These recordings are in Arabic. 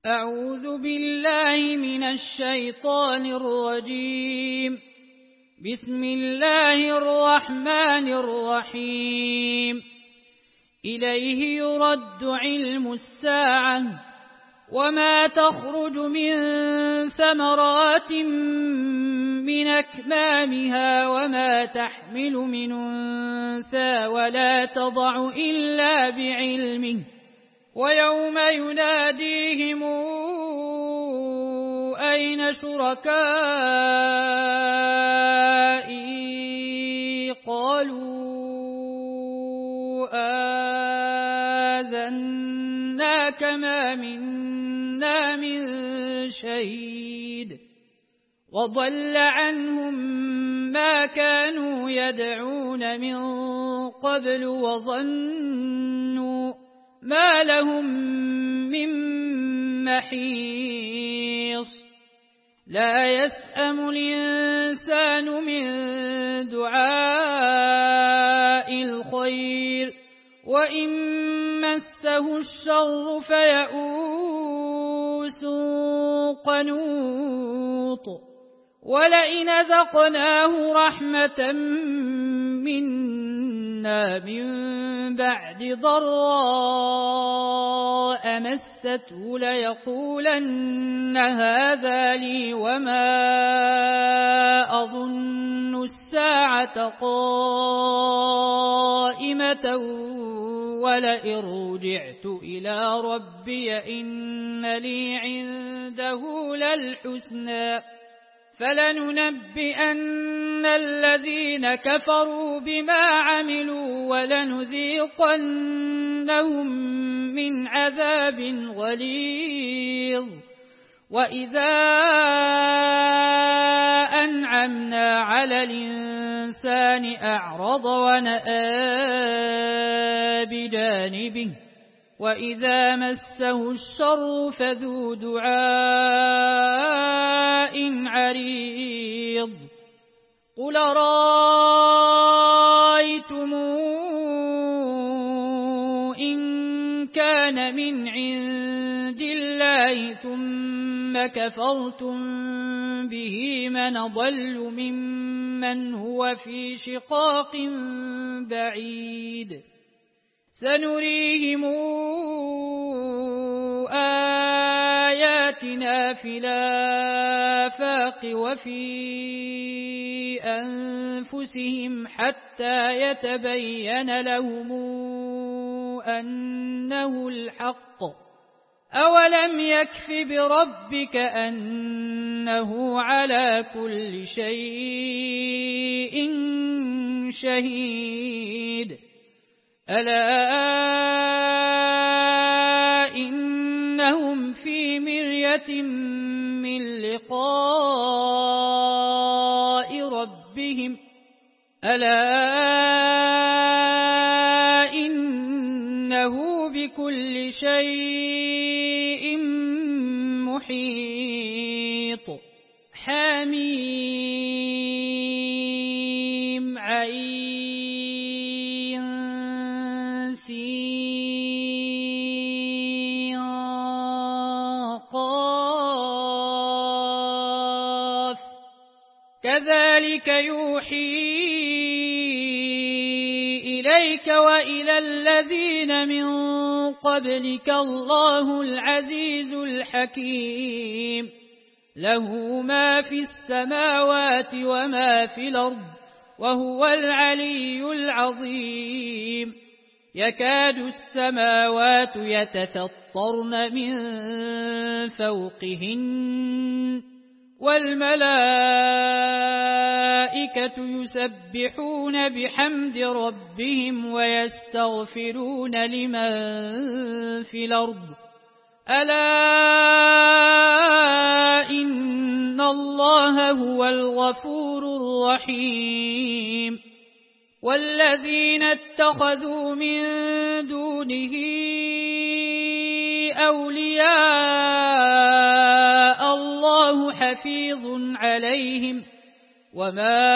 أعوذ بالله من الشيطان الرجيم. بسم الله الرحمن الرحيم. إليه يرد علم الساعة وما تخرج من ثمرات من أكمامها وما تحمل من أنثى ولا تضع إلا بعلمه ويوم يناديهم أين شركائي قالوا آذناك ما منا من شهيد وضل عنهم ما كانوا يدعون من قبل وظنوا ما لهم من محيص لا يسأم الإنسان من دعاء الخير وإن مسه الشر فيئوس قنوط ولئن ذقناه رحمة منا من بعد ضراء مسته ليقولن هذا لي وما أظن الساعة قائمة ولئن رجعت إلى ربي إن لي عنده للحسنى فلننبئن الذين كفروا بما عملوا ولنذيقنهم من عذاب غليظ وإذا أنعمنا على الإنسان أعرض ونأى بجانبه وإذا مسه الشر فذو دعاء عريض قل رأيتم إن كان من عند الله ثم كفرتم به من ضل ممن هو في شقاق بعيد سنريهم آياتنا في الآفاق وفي أنفسهم حتى يتبين لهم أنه الحق أولم يكف بربك أنه على كل شيء شهيد ألا إنهم في مرية من لقاء ربهم ألا إنه بكل شيء محيط حميم عين سين قاف كذلك يوحي إليك وإلى الذين من قبلك الله العزيز الحكيم له ما في السماوات وما في الأرض وهو العلي العظيم يكاد السماوات يتفطرن من فوقهن والملائكة يسبحون بحمد ربهم ويستغفرون لمن في الأرض ألا إن الله هو الغفور الرحيم والذين اتخذوا من دونه أولياء الله حفيظ عليهم وما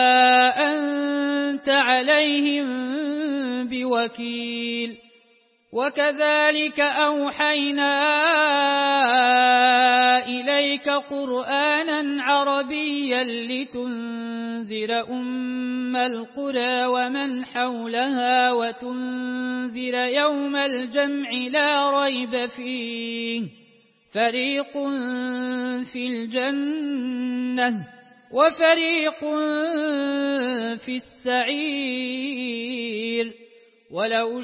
أنت عليهم بوكيل وكذلك أوحينا إليك قرآنا عربيا لتنذر أم القرى ومن حولها وتنذر يوم الجمع لا ريب فيه فريق في الجنة وفريق في السعير ولو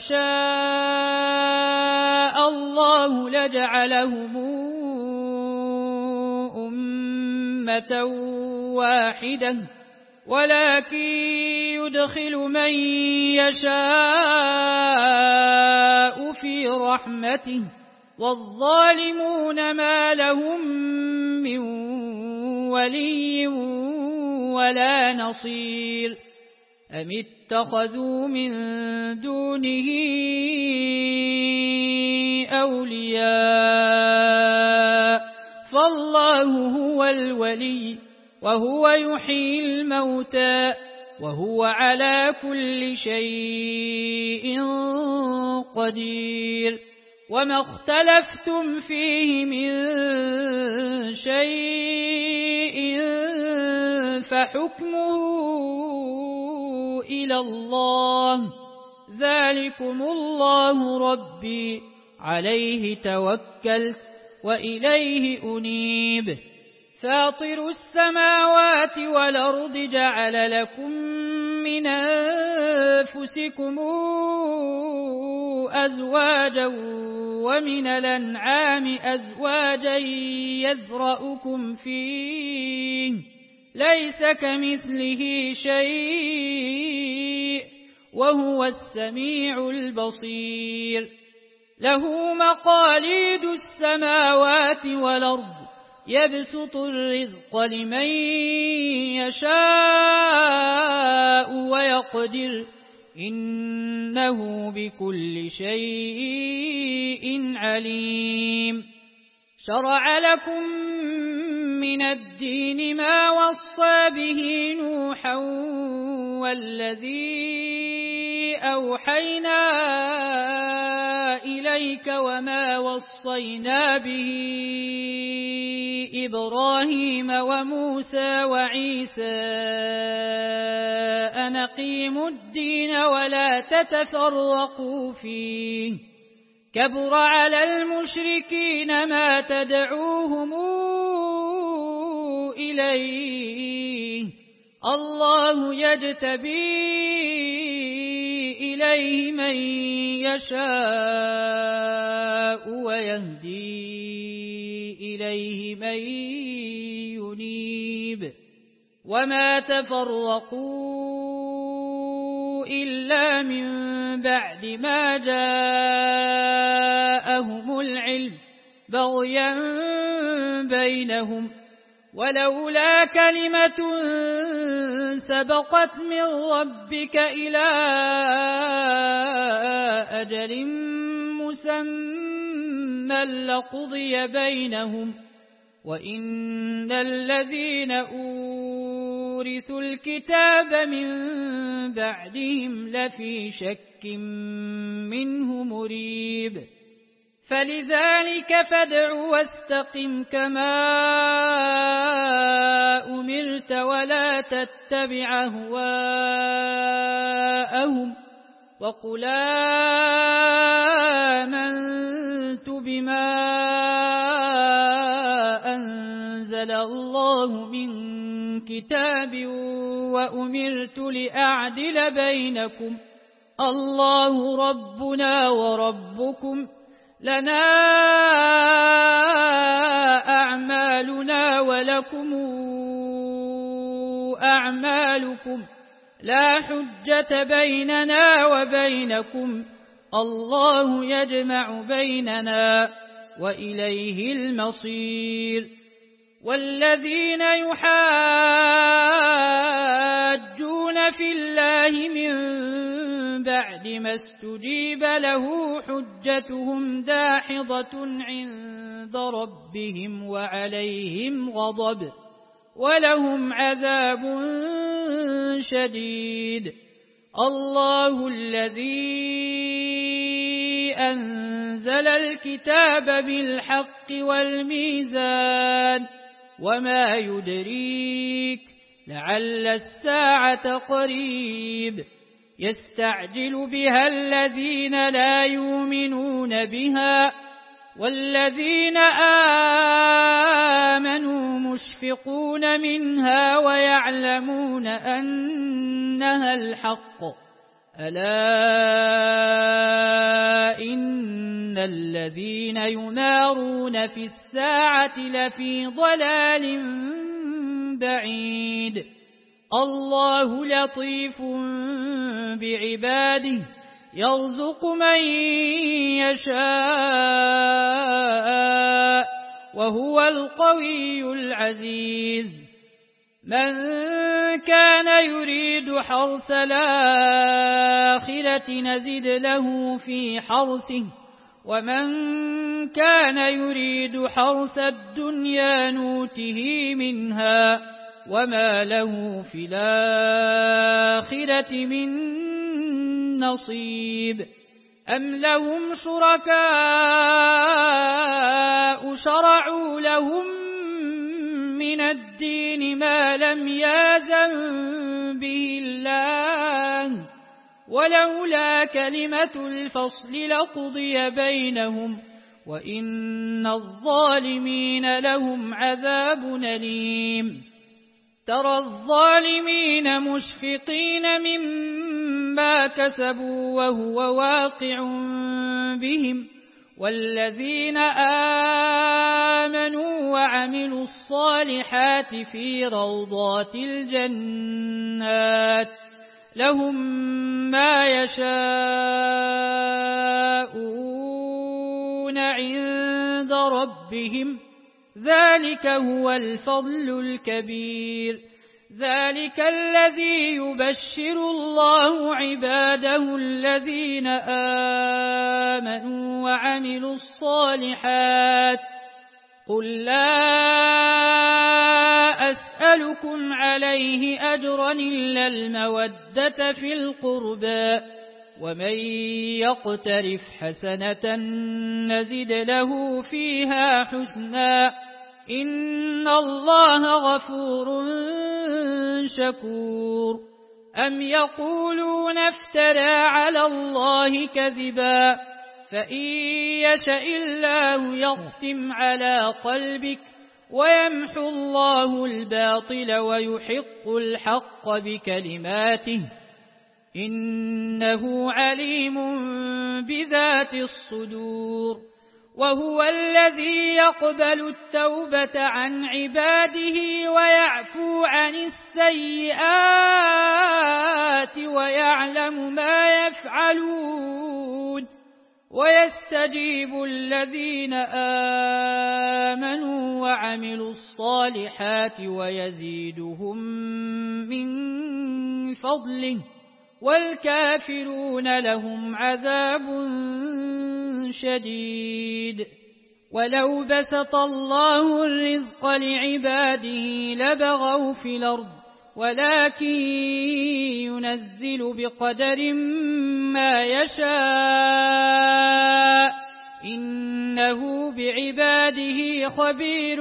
شاء الله لجعلهم أمة واحدة ولكن يدخل من يشاء في رحمته والظالمون ما لهم من ولي ولا نصير أم اتخذوا من دونه أولياء فالله هو الولي وهو يحيي الموتى وهو على كل شيء قدير وما اختلفتم فيه من شيء فحكمه إلى الله ذلكم الله ربي عليه توكلت وإليه أنيب فاطر السماوات والأرض جعل لكم من أنفسكم أزواجا ومن الأنعام أزواجا يذرأكم فيه ليس كمثله شيء وهو السميع البصير له مقاليد السماوات والأرض يبسط الرزق لمن يشاء ويقدر إنه بكل شيء عليم شرع لكم من الدين ما وصى به نوحا والذي أوحينا إليك وما وصينا به إبراهيم وموسى وعيسى أن أقيموا الدين ولا تتفرقوا فيه كبر على المشركين ما تدعوهم إليه الله يجتبي إليه من يشاء ويهدي إليه من ينيب وما تفرقوا إلا من بعد ما جاءهم العلم بغيا بينهم ولولا كلمة سبقت من ربك إلى أجل مسمى لقضي بينهم وإن الذين أورثوا الكتاب من بعدهم لفي شك منه مريب فلذلك فادع واستقم كما أمرت ولا تتبع أهواءهم وقل آمنت بما أنزل الله من كتاب وأمرت لأعدل بينكم الله ربنا وربكم لنا أعمالنا ولكم أعمالكم لا حجة بيننا وبينكم الله يجمع بيننا وإليه المصير والذين يحاجون في الله من بعد ما استجيب له حجتهم داحضة عند ربهم وعليهم غضب ولهم عذاب شديد الله الذي أنزل الكتاب بالحق والميزان وما يدريك لعل الساعة قريب يستعجل بها الذين لا يؤمنون بها والذين آمنوا مشفقون منها ويعلمون أنها الحق ألا إن الذين يمارون في الساعة لفي ضلال بعيد الله لطيف بعباده يرزق من يشاء وهو القوي العزيز من كان يريد حرث الآخرة نزد له في حرثه ومن كان يريد حرث الدنيا نوته منها وما له في الآخرة من نصيب أم لهم شركاء شرعوا لهم من الدين ما لم يأذن به الله ولولا كلمة الفصل لقضي بينهم وإن الظالمين لهم عذاب أليم ترى الظالمين مشفقين مما كسبوا وهو واقع بهم والذين آمنوا وعملوا الصالحات في روضات الجنات لهم ما يشاءون عند ربهم ذلك هو الفضل الكبير ذلك الذي يبشر الله عباده الذين آمنوا وعملوا الصالحات قل لا أسألكم عليه أجرا إلا المودة في القربى ومن يقترف حسنة نزد له فيها حسنا إن الله غفور شكور أم يقولون افترى على الله كذبا فإن يشأ الله يختم على قلبك ويمحو الله الباطل ويحق الحق بكلماته إنه عليم بذات الصدور وهو الذي يقبل التوبة عن عباده ويعفو عن السيئات ويعلم ما يفعلون ويستجيب الذين آمنوا وعملوا الصالحات ويزيدهم من فضله والكافرون لهم عذاب شديد ولو بسط الله الرزق لعباده لبغوا في الأرض ولكن ينزل بقدر ما يشاء إنه بعباده خبير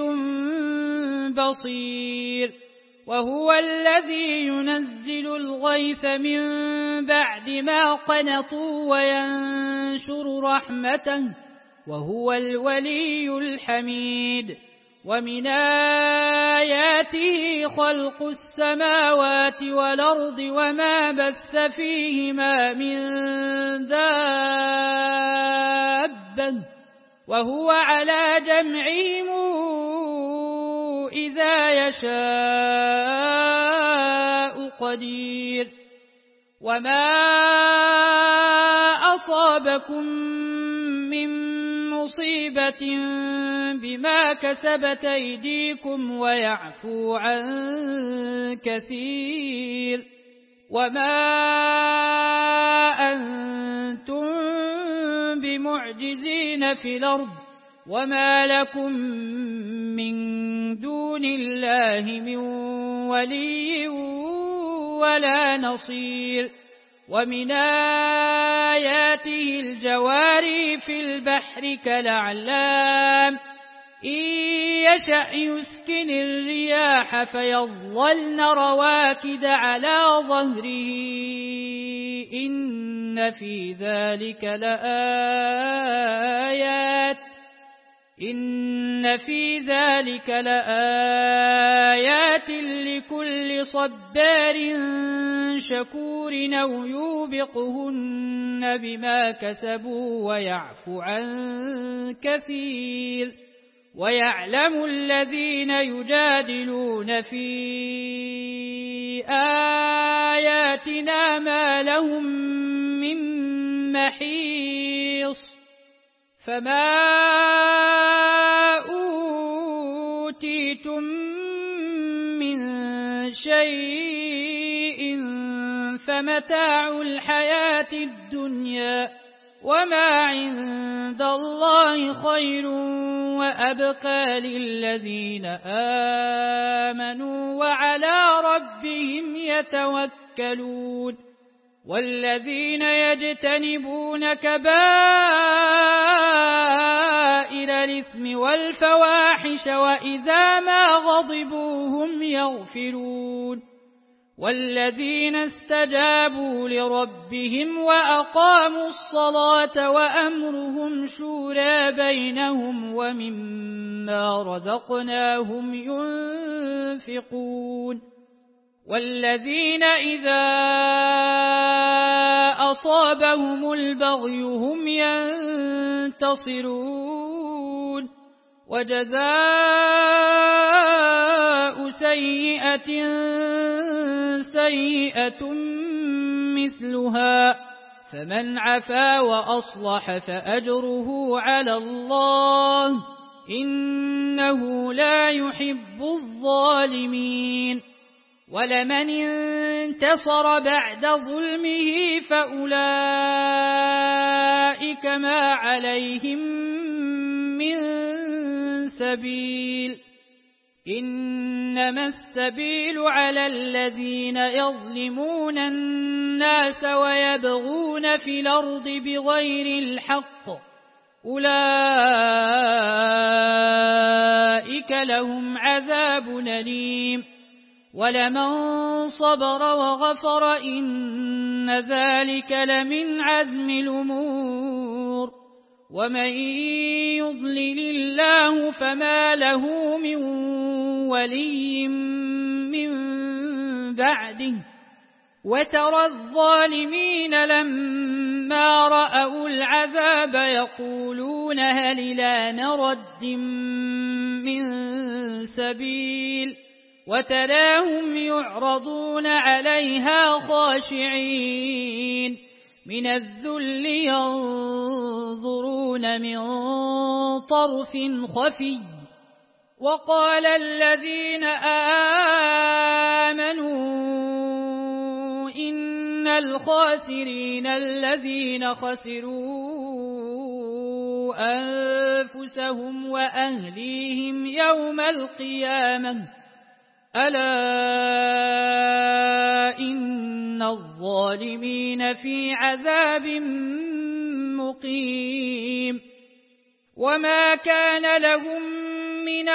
بصير وهو الذي ينزل الغيث من بعد ما قنطوا وينشر رحمته وهو الولي الحميد ومن آياته خلق السماوات والأرض وما بث فيهما من دابة وهو على جمعهم إذا يشاء قدير وما أصابكم من مصيبة بما كسبت أيديكم ويعفو عن كثير وما أنتم بمعجزين في الأرض وما لكم من دون الله من ولي ولا نصير ومن آياته الجواري في البحر كالأعلام إن يشأ يسكن الرياح فيظللن رواكد على ظهره إن في ذلك لآيات لكل صبار شكور أو يوبقهن بما كسبوا ويعفو عن كثير ويعلم الذين يجادلون في آياتنا ما لهم من محيص فما أوتيتم من شيء فمتاع الحياة الدنيا وما عند الله خير وأبقى للذين آمنوا وعلى ربهم يتوكلون والذين يجتنبون كبائر الإثم والفواحش وإذا ما غضبوا هم يغفرون والذين استجابوا لربهم وأقاموا الصلاة وأمرهم شورى بينهم ومما رزقناهم ينفقون والذين إذا أصابهم البغي هم ينتصرون وجزاء سيئة سيئة مثلها فمن عفا وأصلح فأجره على الله إنه لا يحب الظالمين ولمن انتصر بعد ظلمه فأولئك ما عليهم من سبيل إنما السبيل على الذين يظلمون الناس ويبغون في الأرض بغير الحق أولئك لهم عذاب أليم ولمن صبر وغفر إن ذلك لمن عزم الأمور ومن يضلل الله فما له من ولي من بعده وترى الظالمين لما رأوا العذاب يقولون هل إلى مرد من سبيل وتراهم يعرضون عليها خاشعين من الذل ينظرون من طرف خفي وقال الذين آمنوا إن الخاسرين الذين خسروا أنفسهم وأهليهم يوم القيامة ألا إن الظالمين في عذاب مقيم وما كان لهم من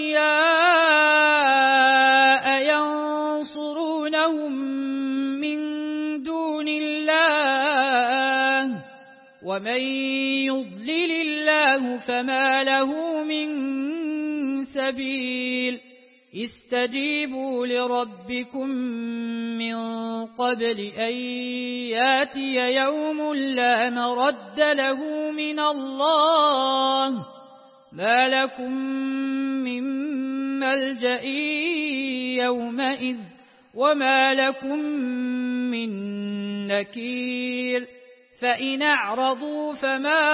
أولياء ينصرونهم من دون الله ومن يضلل الله فما له من سبيل استجيبوا لربكم من قبل أن ياتي يوم لا مرد له من الله ما لكم من ملجأ يومئذ وما لكم من نكير فإن أعرضوا فما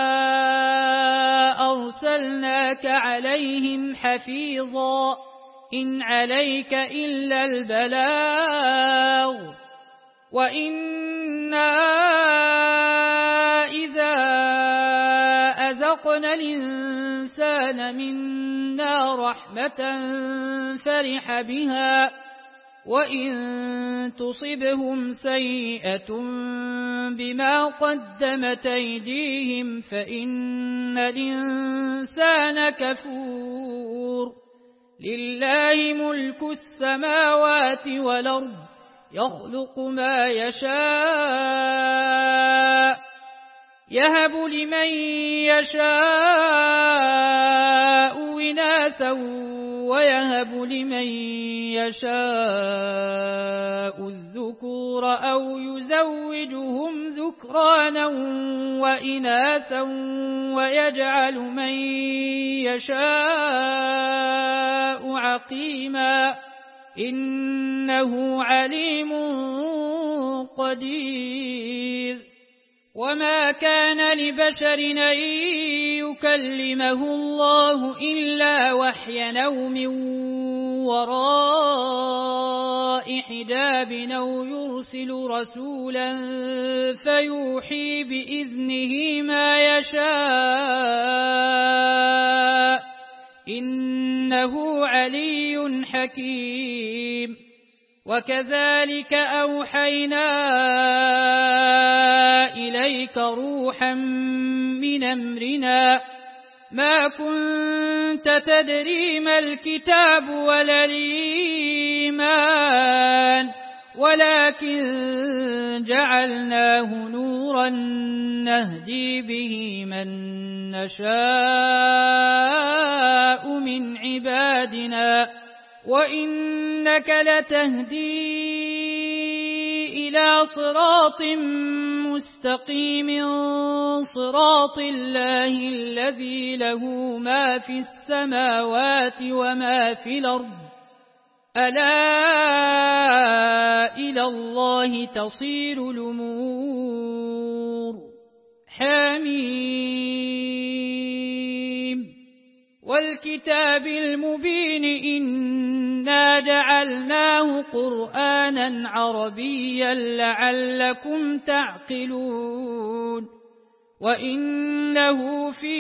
أرسلناك عليهم حفيظا إن عليك إلا البلاغ وإنا إذا أذقنا الإنسان منا رحمة فرح بها وإن تصبهم سيئة بما قدمت أيديهم فإن الإنسان كفور لله ملك السماوات والأرض يخلق ما يشاء يهب لمن يشاء إناثا ويهب لمن يشاء الذكور أو يزوجهم ذكرانا وإناثا ويجعل من يشاء عقيما إنه عليم قدير وما كان لبشر أن يكلمه الله إلا وحيا أو من وراء حجاب أو يرسل رسولا فيوحي بإذنه ما يشاء إنه علي حكيم وكذلك أوحينا إليك روحا من أمرنا ما كنت تدري ما الكتاب ولا الإيمان ولكن جعلناه نورا نهدي به من نشاء من عبادنا وإنك لتهدي إلى صراط مستقيم صراط الله الذي له ما في السماوات وما في الأرض ألا إلى الله تصير الأمور حميم والكتاب المبين إنا جعلناه قرآنا عربيا لعلكم تعقلون وإنه في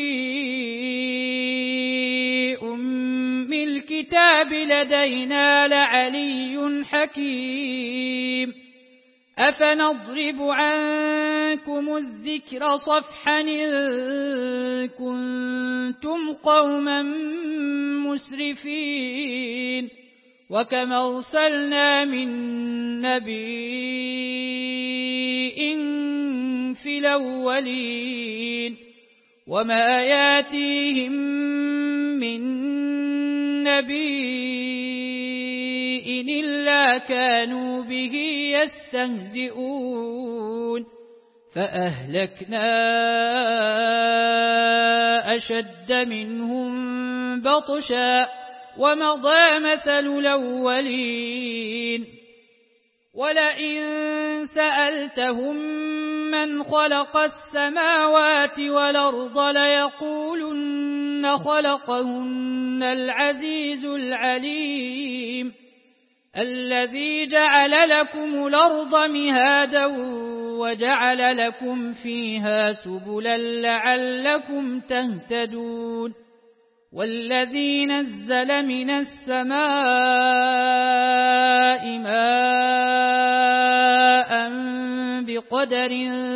أم الكتاب لدينا لعلي حكيم أفنضرب عنكم الذكر صفحا إن كنتم قوما مسرفين وكم أرسلنا من نبي في الأولين وما ياتيهم من نبي إلا كانوا به يستهزئون فأهلكنا أشد منهم بطشا ومضى مثل الأولين ولئن سألتهم من خلق السماوات والأرض ليقولن خلقهن العزيز العليم الذي جعل لكم الأرض مهادا وجعل لكم فيها سبلا لعلكم تهتدون والذي نزل من السماء ماء بقدر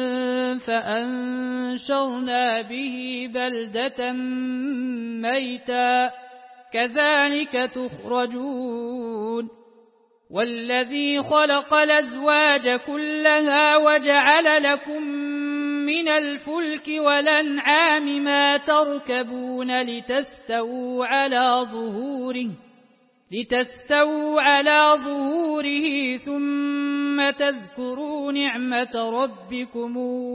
فأنشرنا به بلدة ميتا كذلك تخرجون والذي خلق الأزواج كلها وجعل لكم من الفلك والأنعام ما تركبون لتستووا على ظهوره ثم تذكروا نعمة ربكم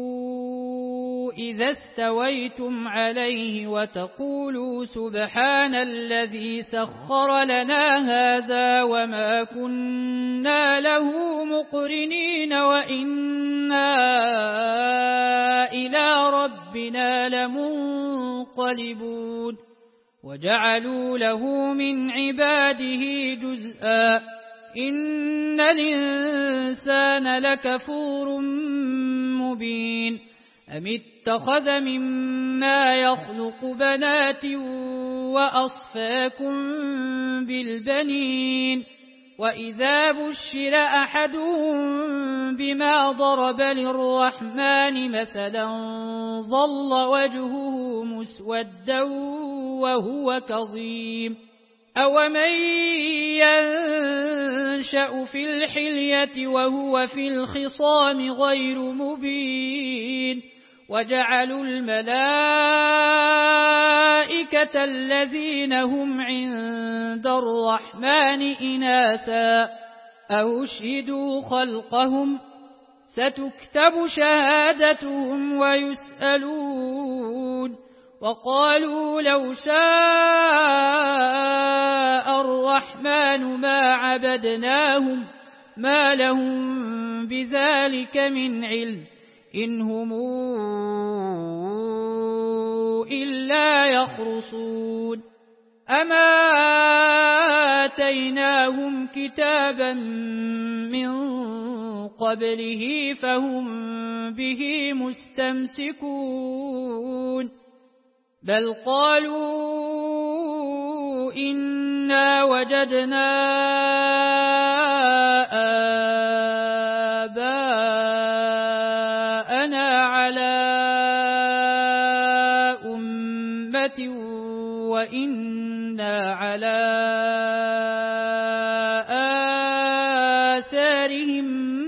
إذا استويتم عليه وتقولوا سبحان الذي سخر لنا هذا وما كنا له مقرنين وإنا إلى ربنا لمنقلبون وجعلوا له من عباده جزءا إن الإنسان لكفور مبين أم اتخذ مما يخلق بنات وأصفاكم بالبنين وإذا بشر أحدهم بما ضرب للرحمن مثلا ظل وجهه مسودا وهو كظيم أومن ينشأ في الحلية وهو في الخصام غير مبين وجعلوا الملائكة الذين هم عند الرحمن إناثا أشهدوا خلقهم ستكتب شهادتهم ويسألون وقالوا لو شاء الرحمن ما عبدناهم ما لهم بذلك من علم إن هم إلا يخرصون أما آتيناهم كتابا من قبله فهم به مستمسكون بل قالوا إنا وجدنا آباءنا على أمة وإنا على آثارهم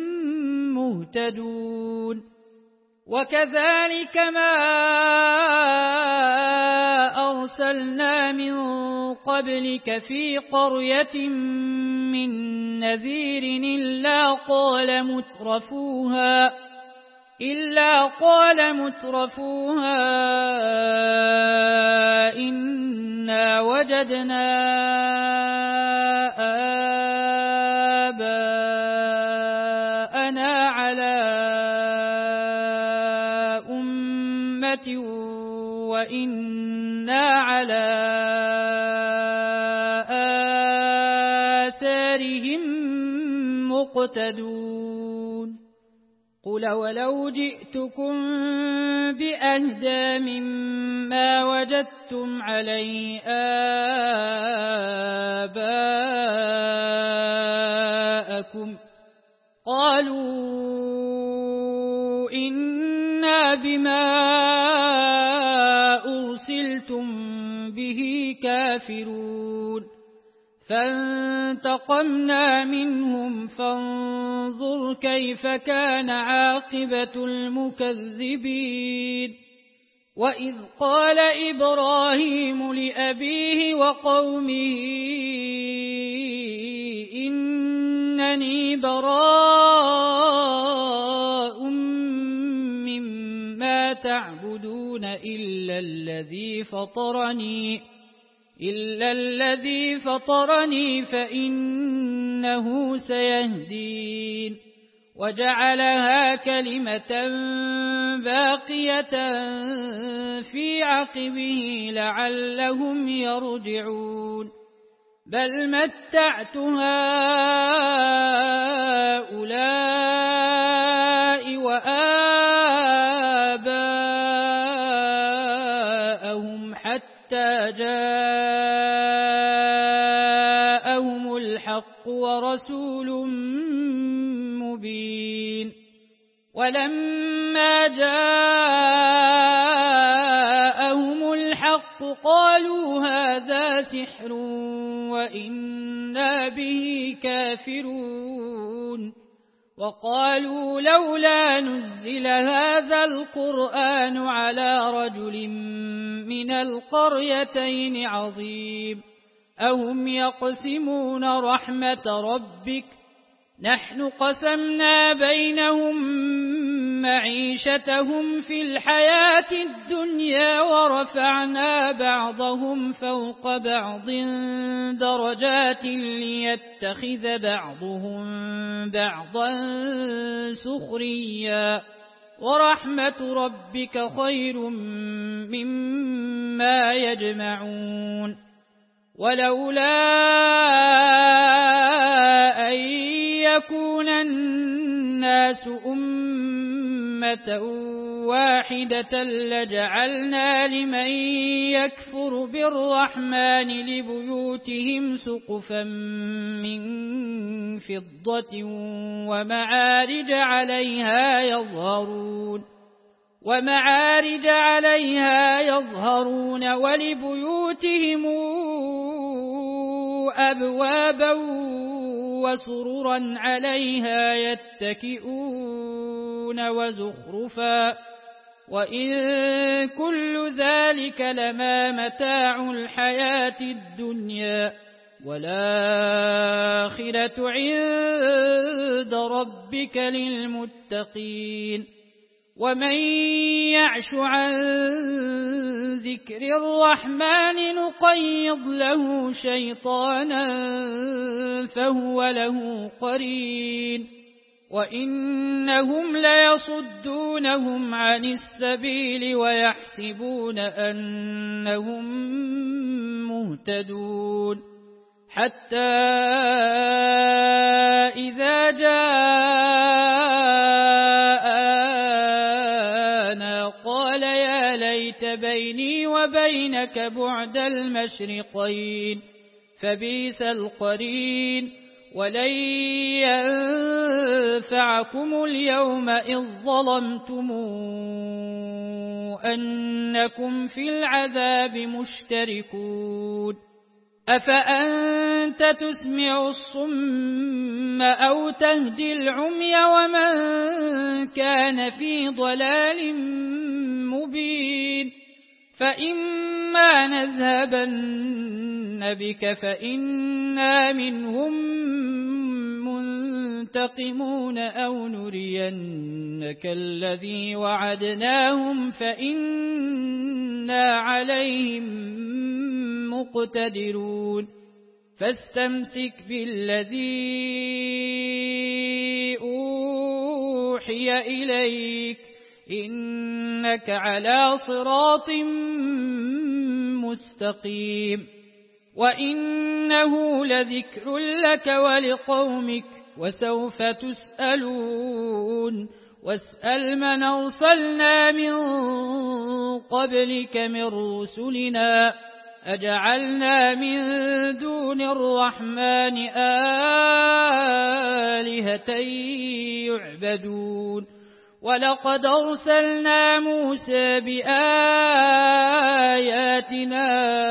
مهتدون وكذلك ما أرسلنا من قبلك في قرية من نذير إلا قال مترفوها إنا وجدنا آباءنا على أمة وإنا على آثارهم مقتدون قل ولو جئتكم بأهدى مما وجدتم عليه آباءكم قالوا إنا بما أرسلتم به كافرون فانتقمنا منهم فانظر كيف كان عاقبة المكذبين وإذ قال إبراهيم لأبيه وقومه إنني براء مما تعبدون إلا الذي فطرني فإنه سيهدين وجعلها كلمة باقية في عقبه لعلهم يرجعون بل متعت هؤلاء وآباءهم حتى جاءهم الحق ورسول مبين ولما جاءهم الحق قالوا هذا سحر وإنا به كافرون وقالوا لولا نزل هذا القرآن على رجل من القريتين عظيم أهم يقسمون رحمة ربك نحن قسمنا بينهم معيشتهم في الحياة الدنيا ورفعنا بعضهم فوق بعض درجات ليتخذ بعضهم بعضا سخريا ورحمة ربك خير مما يجمعون ولولا أن يكون الناس أمة واحدة لجعلنا لمن يكفر بالرحمن لبيوتهم سقفا من فضة ومعارج عليها يظهرون ولبيوتهم أبوابا وسررا عليها يتكئون وزخرفا وإن كل ذلك لما متاع الحياة الدنيا والآخرة عند ربك للمتقين ومن يعش عن ذكر الرحمن نقيض له شيطانا فهو له قرين وإنهم ليصدونهم عن السبيل ويحسبون أنهم مهتدون حتى إذا جاءنا قال يا ليت بيني وبينك بعد المشرقين فبئس القرين ولن ينفعكم اليوم إذ ظلمتم أنكم في العذاب مشتركون أفأنت تسمع الصم أو تهدي العمي ومن كان في ضلال مبين فإما نذهبن بك فإنا منهم منتقمون أو نرينك الذي وعدناهم فإنا عليهم مقتدرون فاستمسك بالذي أوحي إليك إنك على صراط مستقيم وإنه لذكر لك ولقومك وسوف تسألون واسأل من أرسلنا من قبلك من رسلنا أجعلنا من دون الرحمن آلهة يعبدون ولقد أرسلنا موسى بآياتنا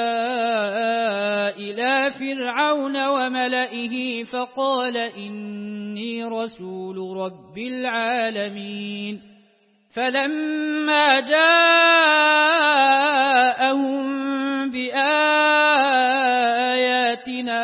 إلى فرعون وملئه فقال إني رسول رب العالمين فلما جاءهم بآياتنا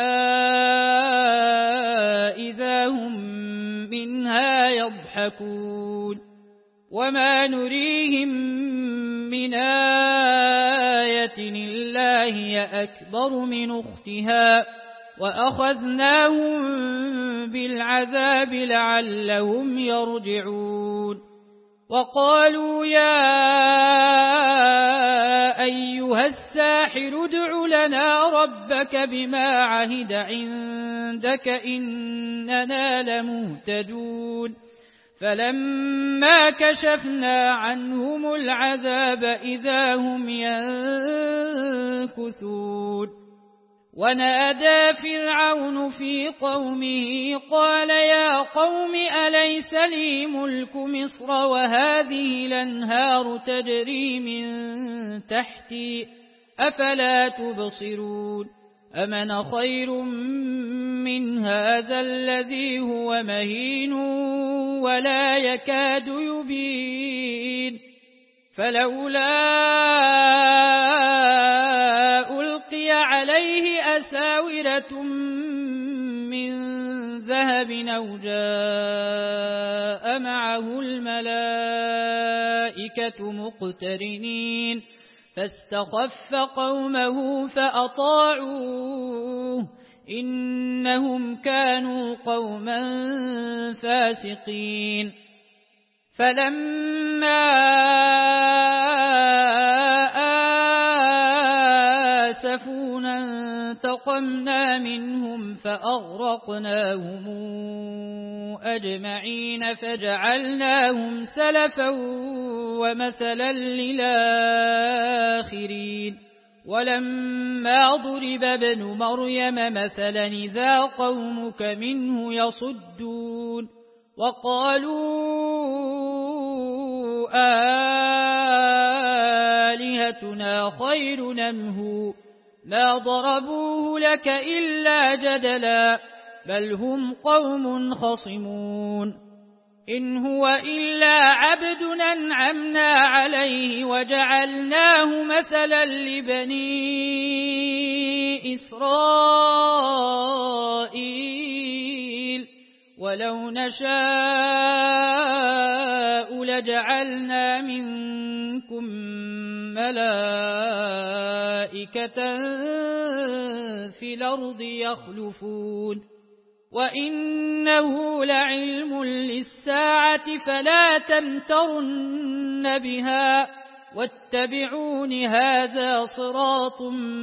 إذا هم منها يضحكون وما نريهم من آية إلا هي أكبر من أختها وأخذناهم بالعذاب لعلهم يرجعون وقالوا يا أيها الساحر ادع لنا ربك بما عهد عندك إننا لمهتدون فلما كشفنا عنهم العذاب إذا هم ينكثون ونادى فرعون في قومه قال يا قوم أليس لي ملك مصر وهذه الأنهار تجري من تحتي أفلا تبصرون أمن خير من هذا الذي هو مهين ولا يكاد يبين فلولا ألقي عليه أساورة من ذهب أو جاء معه الملائكة مقترنين فاستخف قومه فأطاعوه إنهم كانوا قوما فاسقين فلما يؤفكون انتقمنا منهم فأغرقناهم أجمعين فجعلناهم سلفا ومثلا للآخرين ولما ضرب ابن مريم مثلا إذا قومك منه يصدون وقالوا آلهتنا خير نمه ما ضربوه لك إلا جدلا بل هم قوم خصمون إن هو إلا عبد أنعمنا عليه وجعلناه مثلا لبني إسرائيل ولو نشاء لجعلنا منكم ملائكة في الأرض يخلفون وإنه لعلم للساعة فلا تمترن بها واتبعون هذا صراط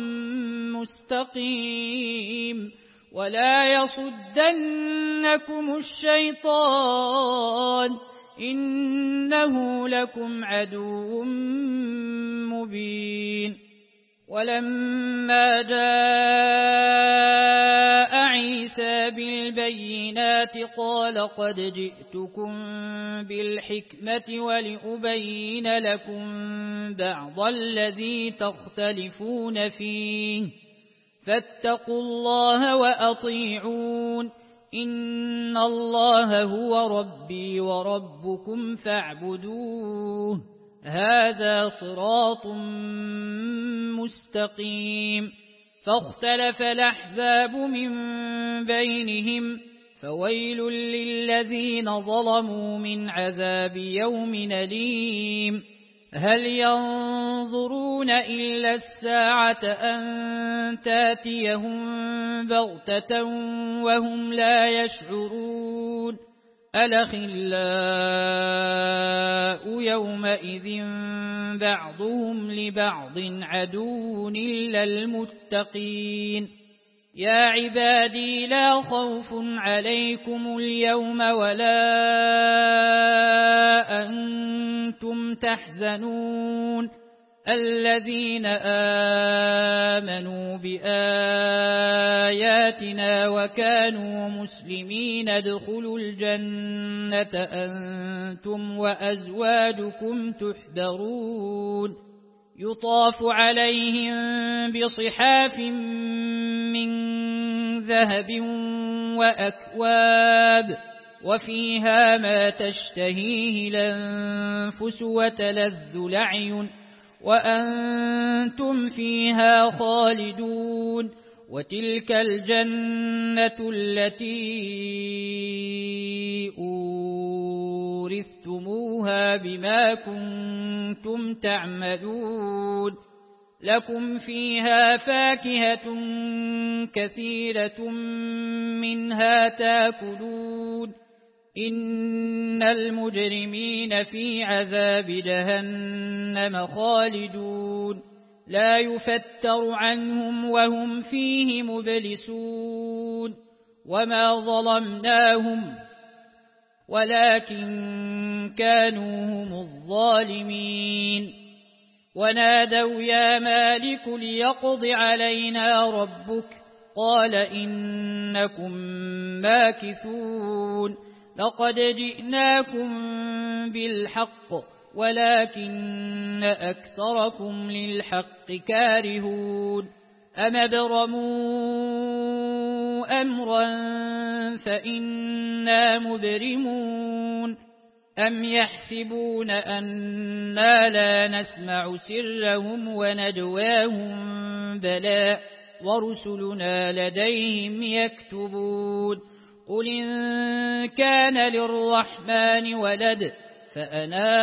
مستقيم ولا يصدنكم الشيطان إنه لكم عدو مبين ولما جاء عيسى بالبينات قال قد جئتكم بالحكمة ولأبين لكم بعض الذي تختلفون فيه فاتقوا الله وأطيعون إن الله هو ربي وربكم فاعبدوه هذا صراط مستقيم فاختلف الأحزاب من بينهم فويل للذين ظلموا من عذاب يوم أليم هل ينظرون إلا الساعة أن تاتيهم بغتة وهم لا يشعرون الأخلاء يومئذ بعضهم لبعض عدو إلا المتقين يا عبادي لا خوف عليكم اليوم ولا أنتم تحزنون الذين آمنوا بآياتنا وكانوا مسلمين ادخلوا الجنة أنتم وأزواجكم تحبرون يطاف عليهم بصحاف من ذهب وأكواب وفيها ما تشتهيه الأنفس وتلذ الأعين وأنتم فيها خالدون وتلك الجنة التي أورثتموها بما كنتم تعملون لكم فيها فاكهة كثيرة منها تاكلون إن المجرمين في عذاب جهنم خالدون لا يفتر عنهم وهم فيه مبلسون وما ظلمناهم ولكن كانوا هم الظالمين ونادوا يا مالك ليقض علينا ربك قال إنكم ماكثون لقد جئناكم بالحق ولكن أكثركم للحق كارهون أم ابرموا أمرا فإنا مبرمون أم يحسبون أنا لا نسمع سرهم ونجواهم بلى ورسلنا لديهم يكتبون قل إن كان للرحمن ولد فأنا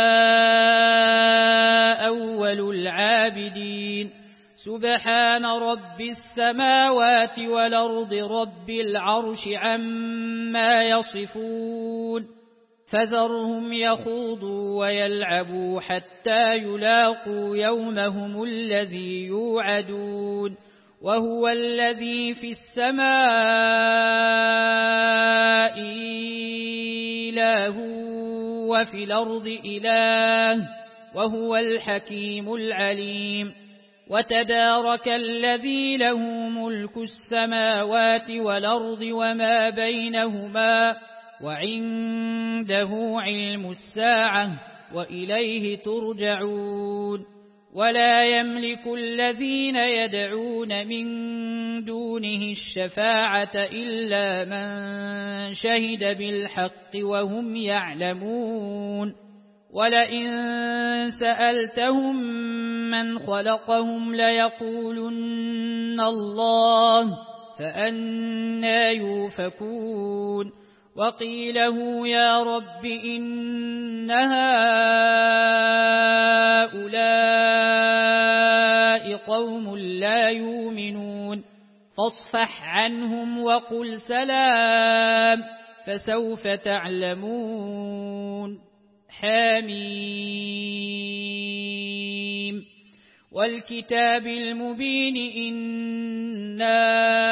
أول العابدين سبحان رب السماوات والأرض رب العرش عما يصفون فذرهم يخوضوا ويلعبوا حتى يلاقوا يومهم الذي يوعدون وهو الذي في السماء إله وفي الأرض إله وهو الحكيم العليم وتبارك الذي له ملك السماوات والأرض وما بينهما وعنده علم الساعة وإليه ترجعون ولا يملك الذين يدعون من دونه الشفاعة إلا من شهد بالحق وهم يعلمون ولئن سألتهم من خلقهم ليقولن الله فأنى يؤفكون وقيله يا رب إن هؤلاء قوم لا يؤمنون فاصفح عنهم وقل سلام فسوف تعلمون حميم والكتاب المبين إنا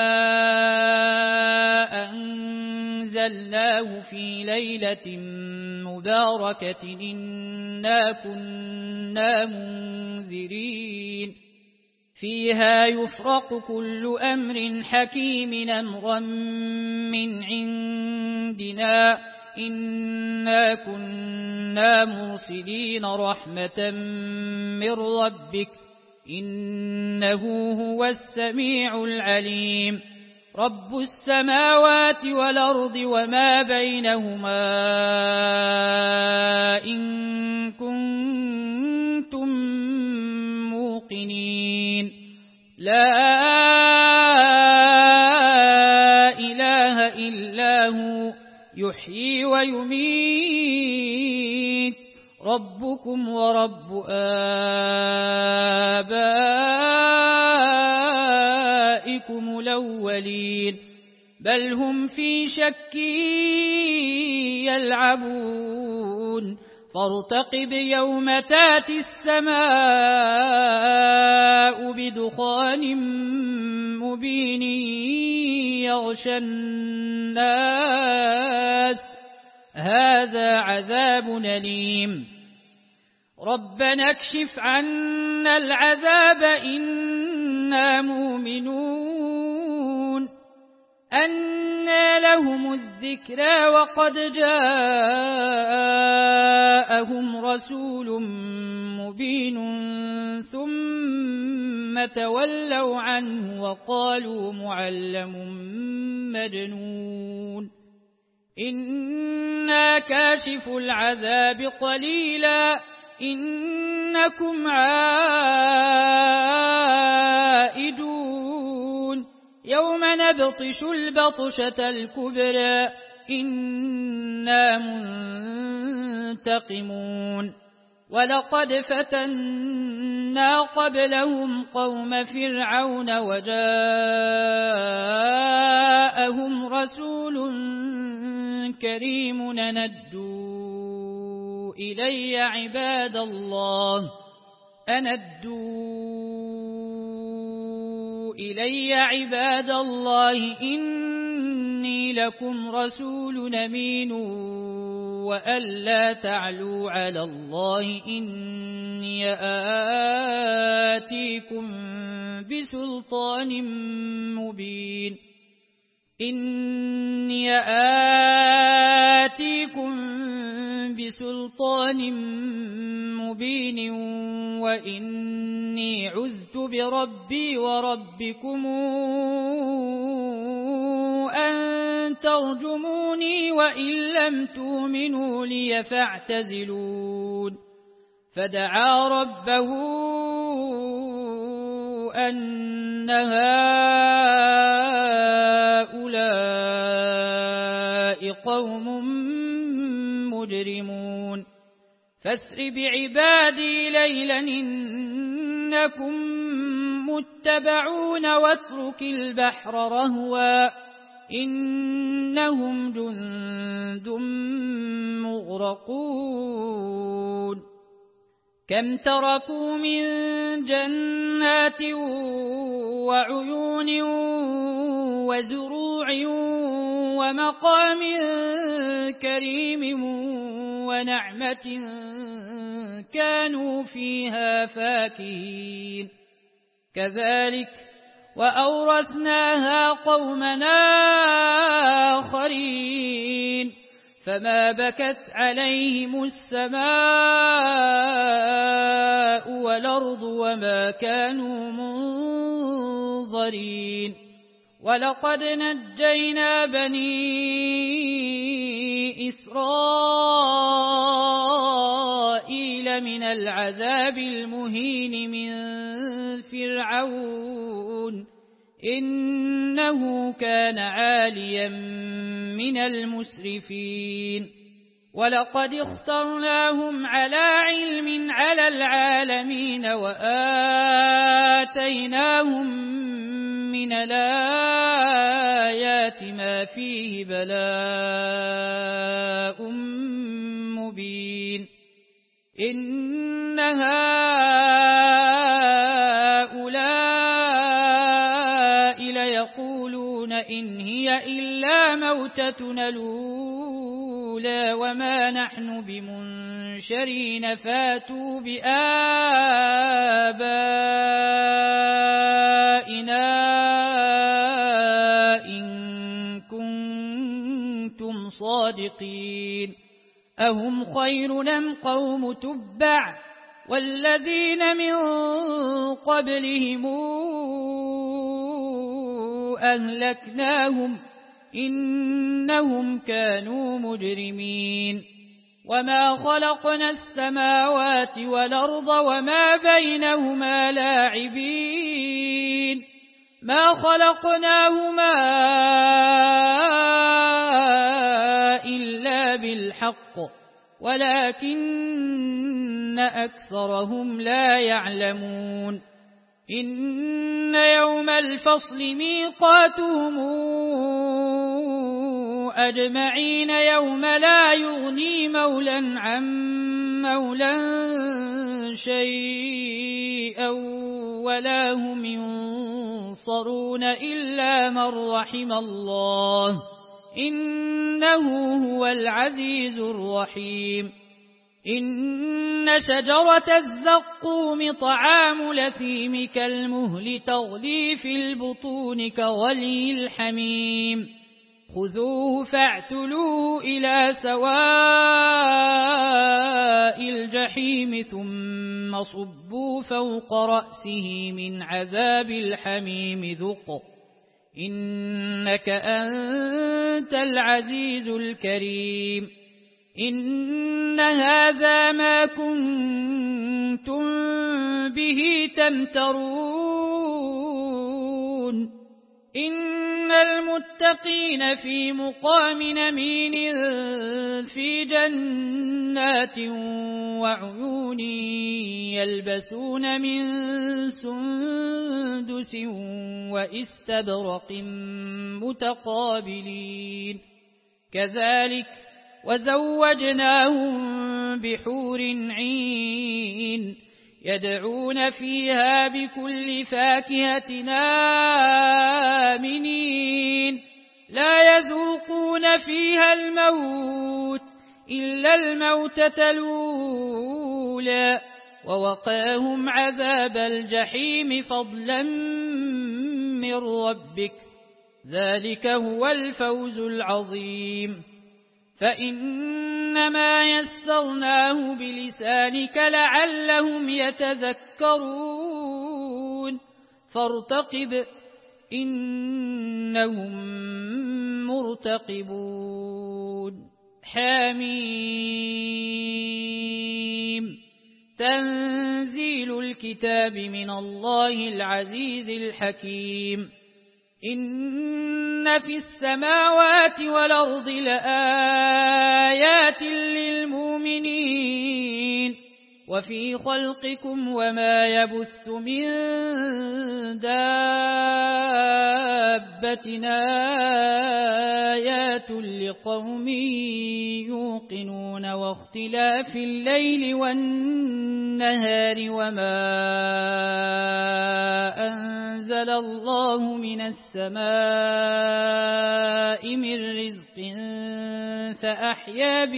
أنزلناه في ليلة مباركة إنا كنا منذرين فيها يفرق كل أمر حكيم أمرا من عندنا إنا كنا مرسلين رحمة من ربك إنه هو السميع العليم رب السماوات والأرض وما بينهما إن كنتم موقنين لا إله إلا هو يحيي ويميت ربكم ورب آبائكم الأولين بل هم في شك يلعبون فارتقب يوم تاتي السماء بدخان مبين يغشى الناس هذا عذاب أليم ربنا اكشف عنا العذاب إنا مؤمنون أنى لهم الذكرى وقد جاءهم رسول مبين ثم تولوا عنه وقالوا معلم مجنون إنا كاشف العذاب قليلا إنكم عائدون يوم نبطش البطشة الكبرى إنا منتقمون ولقد فتنا قبلهم قوم فرعون وجاءهم رسول كريم أندوا إلي عباد الله إني لكم رسول أمين وألا تعلوا على الله إني آتيكم بسلطان مبين وإني عذت بربي وربكم أن ترجموني وإن لم تؤمنوا لي فاعتزلون فدعا ربه أن هؤلاء قوم مجرمون فاسر بعبادي ليلا إنكم متبعون واترك البحر رهوا إنهم جند مغرقون كم تركوا من جنات وعيون وزروع ومقام كريم ونعمة كانوا فيها فاكهين كذلك وأورثناها قومنا آخرين فما بكت عليهم السماء والأرض وما كانوا منظرين ولقد نجينا بني إسرائيل من العذاب المهين من فرعون إنه كان عاليا من المسرفين ولقد اخترناهم على علم على العالمين وآتيناهم من الآيات ما فيه بلاء مبين إن هؤلاء ليقولون إن هي إلا موتتنا الأولى وما نحن بمنشرين فاتوا بآبائنا إن كنتم صادقين أهم خير أم قوم تبع والذين من قبلهم أهلكناهم إنهم كانوا مجرمين وما خلقنا السماوات والأرض وما بينهما لاعبين ما خلقناهما إلا بالحق ولكن أكثرهم لا يعلمون إن يوم الفصل ميقاتهم أجمعين يوم لا يغني مولا عن مولا شيئا ولا هم ينصرون إلا من رحم الله إنه هو العزيز الرحيم إن شجرة الزقوم طعام الأثيم كالمهل تغلي في البطون كغلي الحميم خذوه فاعتلوه إلى سواء الجحيم ثم صبوا فوق رأسه من عذاب الحميم ذق إنك أنت العزيز الكريم إن هذا ما كنتم به تمترون إن المتقين في مقام أمين في جنات وعيون يلبسون من سندس وإستبرق متقابلين كذلك وزوجناهم بحور عين يدعون فيها بكل فاكهة آمنين لا يذوقون فيها الموت إلا الموتة الأولى ووقاهم عذاب الجحيم فضلا من ربك ذلك هو الفوز العظيم فإنما يسرناه بلسانك لعلهم يتذكرون فارتقب إنهم مرتقبون حميم تنزيل الكتاب من الله العزيز الحكيم إن في السماوات والأرض لآيات للمؤمنين وفي خلقكم وما يبث من دابة دابة آيات لقوم يوقنون واختلاف الليل والنهار وما أنزل الله من السماء من رزق فأحيا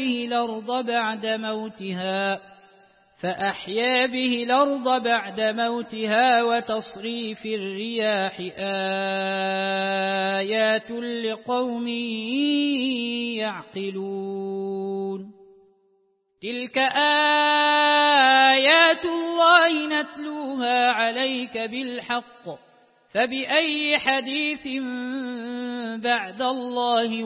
به الأرض بعد موتها وتصريف الرياح آيات لقوم يعقلون تلك آيات الله نتلوها عليك بالحق فبأي حديث بعد الله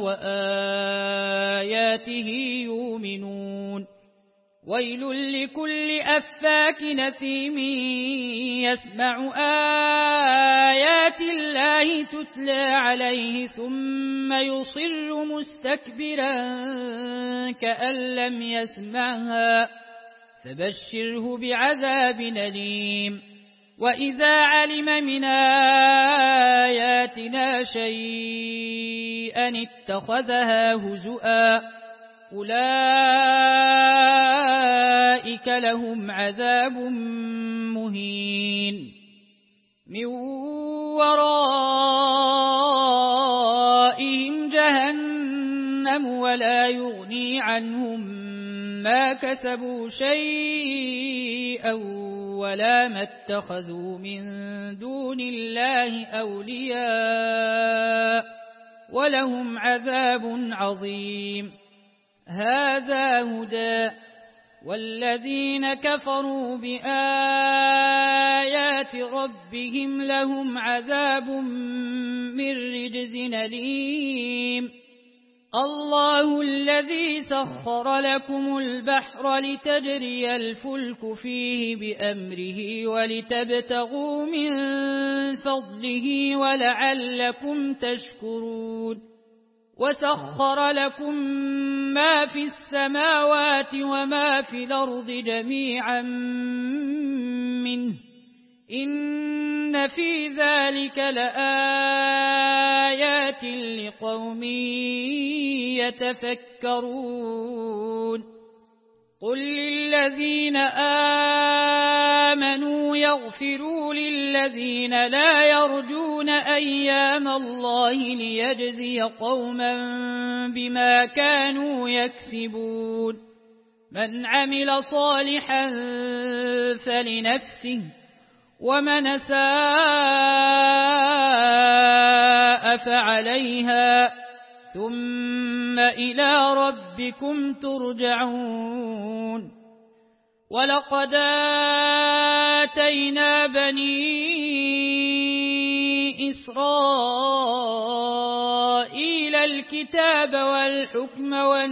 وآياته يؤمنون ويل لكل أفاك نثيم يسمع آيات الله تتلى عليه ثم يصر مستكبرا كأن لم يسمعها فبشره بعذاب أليم وإذا علم من آياتنا شيئا اتخذها هزؤا أولئك لهم عذاب مهين من ورائهم جهنم ولا يغني عنهم ما كسبوا شيئا ولا ما اتخذوا من دون الله أولياء ولهم عذاب عظيم هذا هدى والذين كفروا بآيات ربهم لهم عذاب من رجز أليم الله الذي سخر لكم البحر لتجري الفلك فيه بأمره ولتبتغوا من فضله ولعلكم تشكرون وسخر لكم ما في السماوات وما في الأرض جميعا منه إن في ذلك لآيات لقوم يتفكرون قل للذين آمنوا يغفروا للذين لا يرجون أيام الله ليجزي قوما بما كانوا يكسبون من عمل صالحا فلنفسه ومن أساء فعليها ثم إلى ربكم ترجعون ولقد آتينا بني إسرائيل الكتاب والحكم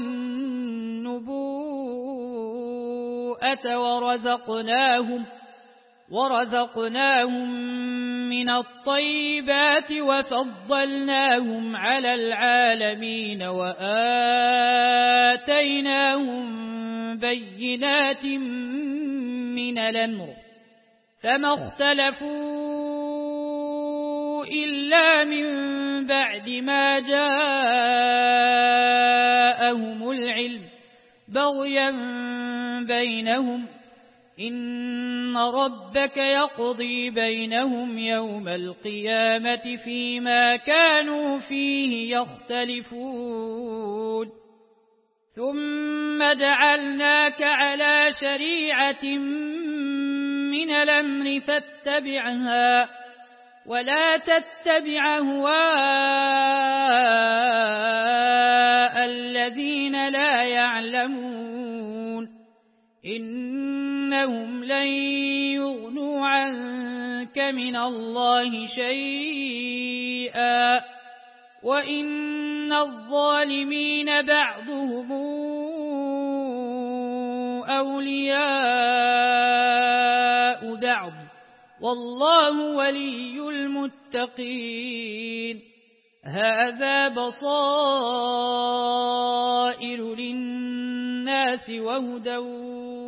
والنبوءة ورزقناهم من الطيبات وفضلناهم على العالمين وآتيناهم بينات من الأمر فما اختلفوا إلا من بعد ما جاءهم العلم بغيا بينهم إن ربك يقضي بينهم يوم القيامة فيما كانوا فيه يختلفون ثم جعلناك على شريعة من الأمر فاتبعها ولا تتبع أهواء الذين لا يعلمون إنهم لن يغنوا عنك من الله شيئا وإن الظالمين بعضهم أولياء بعض والله ولي المتقين هذا بصائر للناس وهدى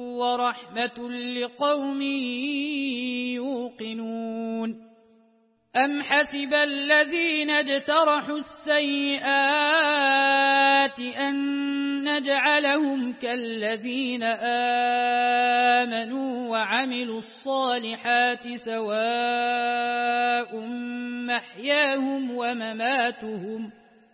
ورحمة لقوم يوقنون أم حسب الذين اجترحوا السيئات أن نجعلهم كالذين آمنوا وعملوا الصالحات سواء محياهم ومماتهم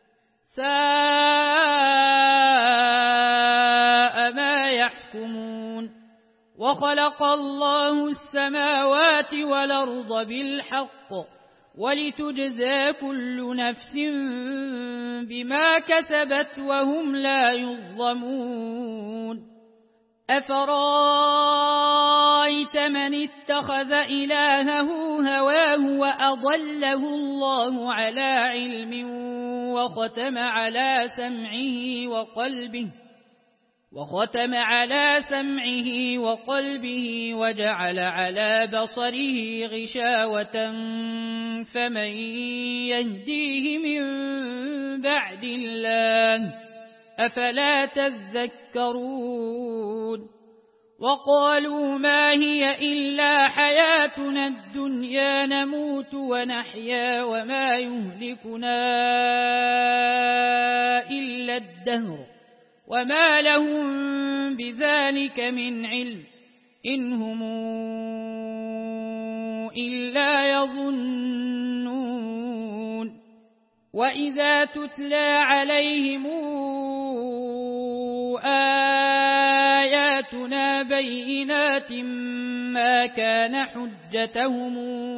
ساء ما يحكمون وخلق الله السماوات والأرض بالحق ولتجزى كل نفس بما كسبت وهم لا يظلمون أفرأيت من اتخذ إلهه هواه وأضله الله على علم وختم على سمعه وقلبه وجعل على بصره غشاوة فمن يهديه من بعد الله أفلا تذكرون وقالوا ما هي إلا حياتنا الدنيا نموت ونحيا وما يهلكنا إلا الدهر وما لهم بذلك من علم إن هم إلا يظنون وإذا تتلى عليهم آياتنا بينات ما كان حجتهم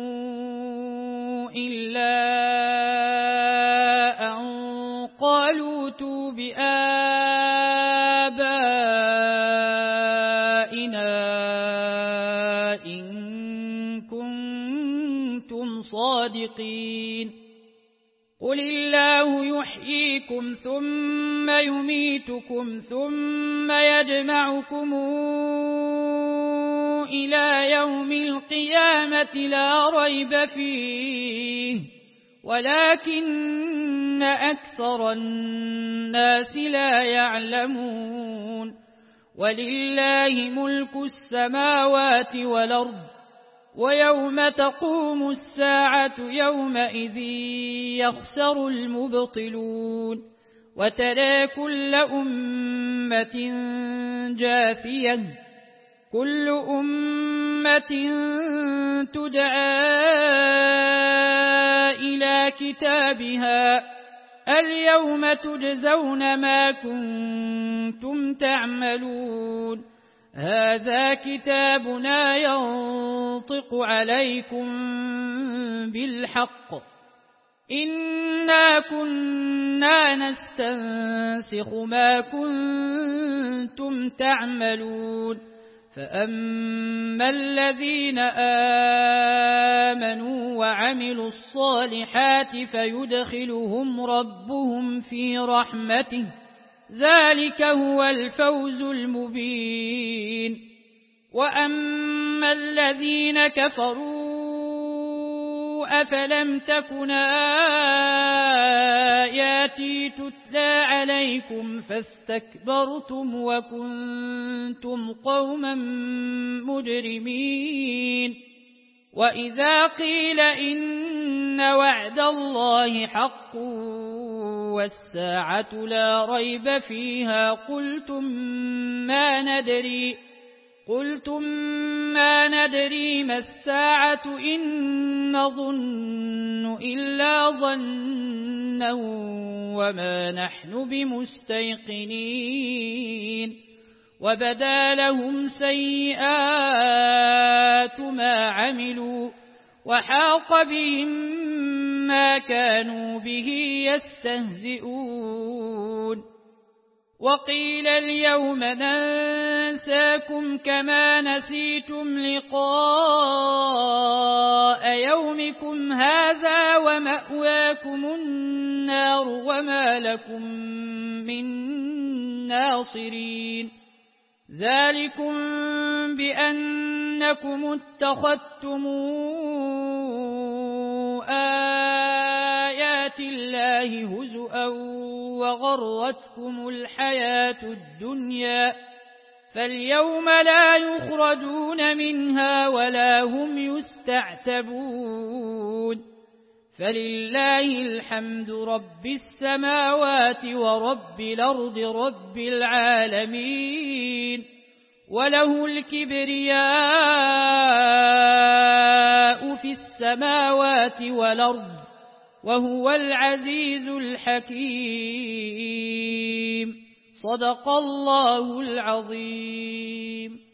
إلا أن قالوا ائتوا بآبائنا إن كنتم صادقين قل الله يحييكم ثم يميتكم ثم يجمعكم إلى يوم القيامة لا ريب فيه ولكن أكثر الناس لا يعلمون ولله ملك السماوات والأرض ويوم تقوم الساعة يومئذ يخسر المبطلون وترى كل أمة جاثية كل أمة تدعى إلى كتابها اليوم تجزون ما كنتم تعملون هذا كتابنا ينطق عليكم بالحق إنا كنا نستنسخ ما كنتم تعملون فأما الذين آمنوا وعملوا الصالحات فيدخلهم ربهم في رحمته ذلك هو الفوز المبين وأما الذين كفروا أفلم تكن آياتي تتلى عليكم فاستكبرتم وكنتم قوما مجرمين وإذا قيل إن وعد الله حق والساعة لا ريب فيها قلتم ما ندري ما الساعة إن نظن إلا ظنا وما نحن بمستيقنين وبدا لهم سيئات ما عملوا وحاق بهم ما كانوا به يستهزئون وقيل اليوم ننساكم كما نسيتم لقاء يومكم هذا ومأواكم النار وما لكم من ناصرين ذلكم بأنكم اتخذتم آيات الله هزؤا وغرتكم الحياة الدنيا فاليوم لا يخرجون منها ولا هم يستعتبون فلله الحمد رب السماوات ورب الأرض رب العالمين وله الكبرياء في السماوات والأرض وهو العزيز الحكيم صدق الله العظيم.